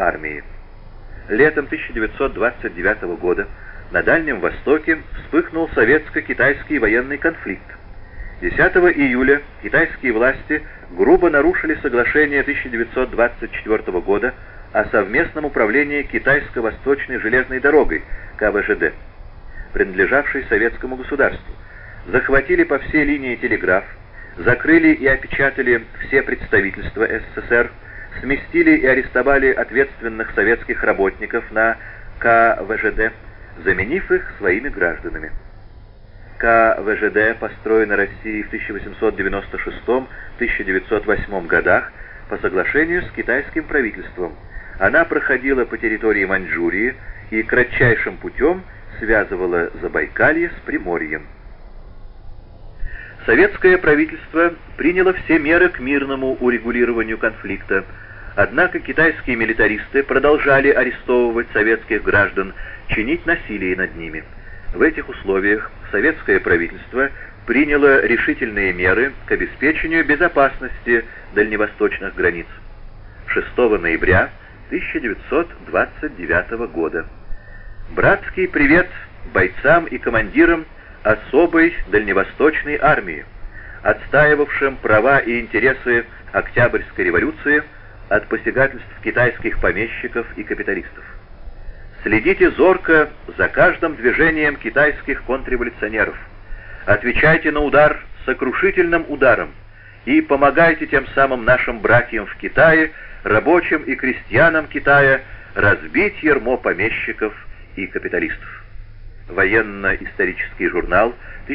армии. Летом 1929 года на Дальнем Востоке вспыхнул советско-китайский военный конфликт. 10 июля китайские власти грубо нарушили соглашение 1924 года о совместном управлении Китайско-Восточной железной дорогой КВЖД, принадлежавшей советскому государству, захватили по всей линии телеграф, закрыли и опечатали все представительства СССР, сместили и арестовали ответственных советских работников на КВЖД, заменив их своими гражданами. КВЖД построена Россией в 1896-1908 годах по соглашению с китайским правительством. Она проходила по территории Маньчжурии и кратчайшим путем связывала Забайкалье с Приморьем. Советское правительство приняло все меры к мирному урегулированию конфликта, однако китайские милитаристы продолжали арестовывать советских граждан, чинить насилие над ними. В этих условиях советское правительство приняло решительные меры к обеспечению безопасности дальневосточных границ. 6 ноября 1929 года. Братский привет бойцам и командирам особой дальневосточной армии, отстаивавшим права и интересы Октябрьской революции от посягательств китайских помещиков и капиталистов. Следите зорко за каждым движением китайских контрреволюционеров. Отвечайте на удар сокрушительным ударом и помогайте тем самым нашим братьям в Китае, рабочим и крестьянам Китая, разбить ярмо помещиков и капиталистов. Военно-исторический журнал,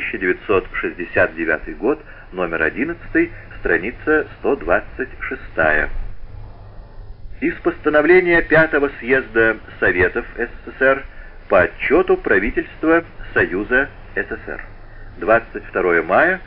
1969 год, номер 11, страница 126. Из постановления 5-го съезда Советов СССР по отчету правительства Союза СССР. 22 мая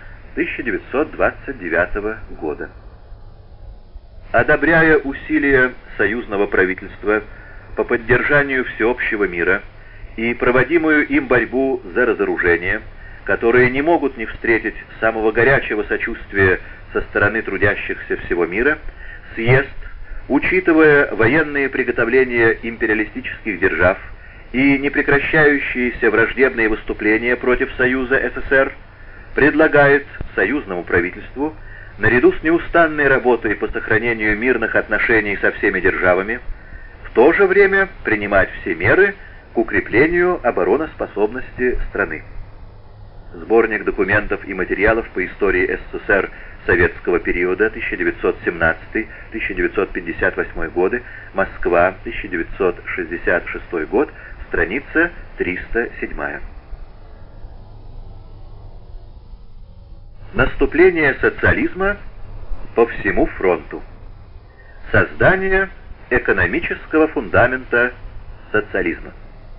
1929 года. Одобряя усилия союзного правительства по поддержанию всеобщего мира и проводимую им борьбу за разоружение, которые не могут не встретить самого горячего сочувствия со стороны трудящихся всего мира, съезд, учитывая военные приготовления империалистических держав и непрекращающиеся враждебные выступления против Союза СССР, предлагает союзному правительству, наряду с неустанной работой по сохранению мирных отношений со всеми державами, в то же время принимать все меры к укреплению обороноспособности страны. Сборник документов и материалов по истории СССР советского периода 1917-1958 годы, Москва, 1966 год, страница 307. Наступление социализма по всему фронту. Создание экономического фундамента социализма.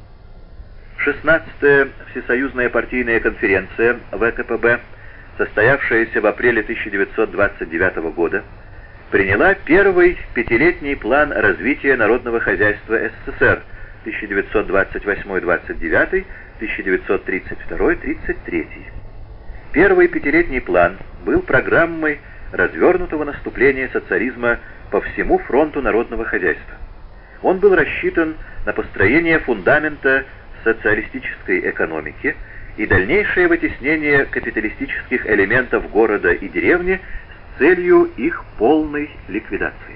16-я Всесоюзная партийная конференция ВКПБ, состоявшаяся в апреле 1929 года, приняла первый пятилетний план развития народного хозяйства СССР 1928-29, 1932-33. Первый пятилетний план был программой развернутого наступления социализма по всему фронту народного хозяйства. Он был рассчитан на построение фундамента социалистической экономики и дальнейшее вытеснение капиталистических элементов города и деревни с целью их полной ликвидации.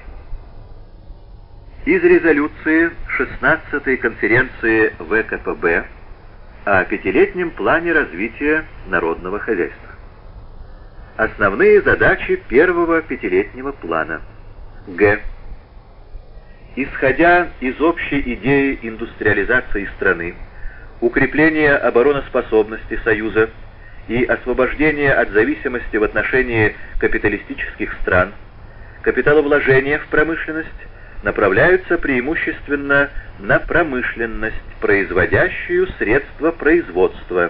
Из резолюции 16-й конференции ВКПБ о пятилетнем плане развития народного хозяйства. Основные задачи первого пятилетнего плана. Г. Исходя из общей идеи индустриализации страны, укрепления обороноспособности Союза и освобождения от зависимости в отношении капиталистических стран, капиталовложения в промышленность направляются преимущественно на промышленность, производящую средства производства,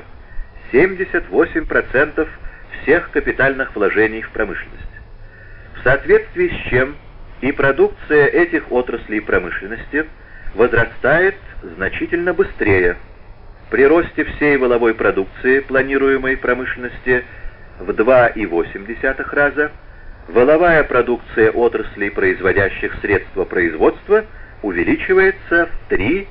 78% всех капитальных вложений в промышленность. В соответствии с чем и продукция этих отраслей промышленности возрастает значительно быстрее. При росте всей валовой продукции планируемой промышленности в 2,8 раза, валовая продукция отраслей, производящих средства производства, увеличивается в 3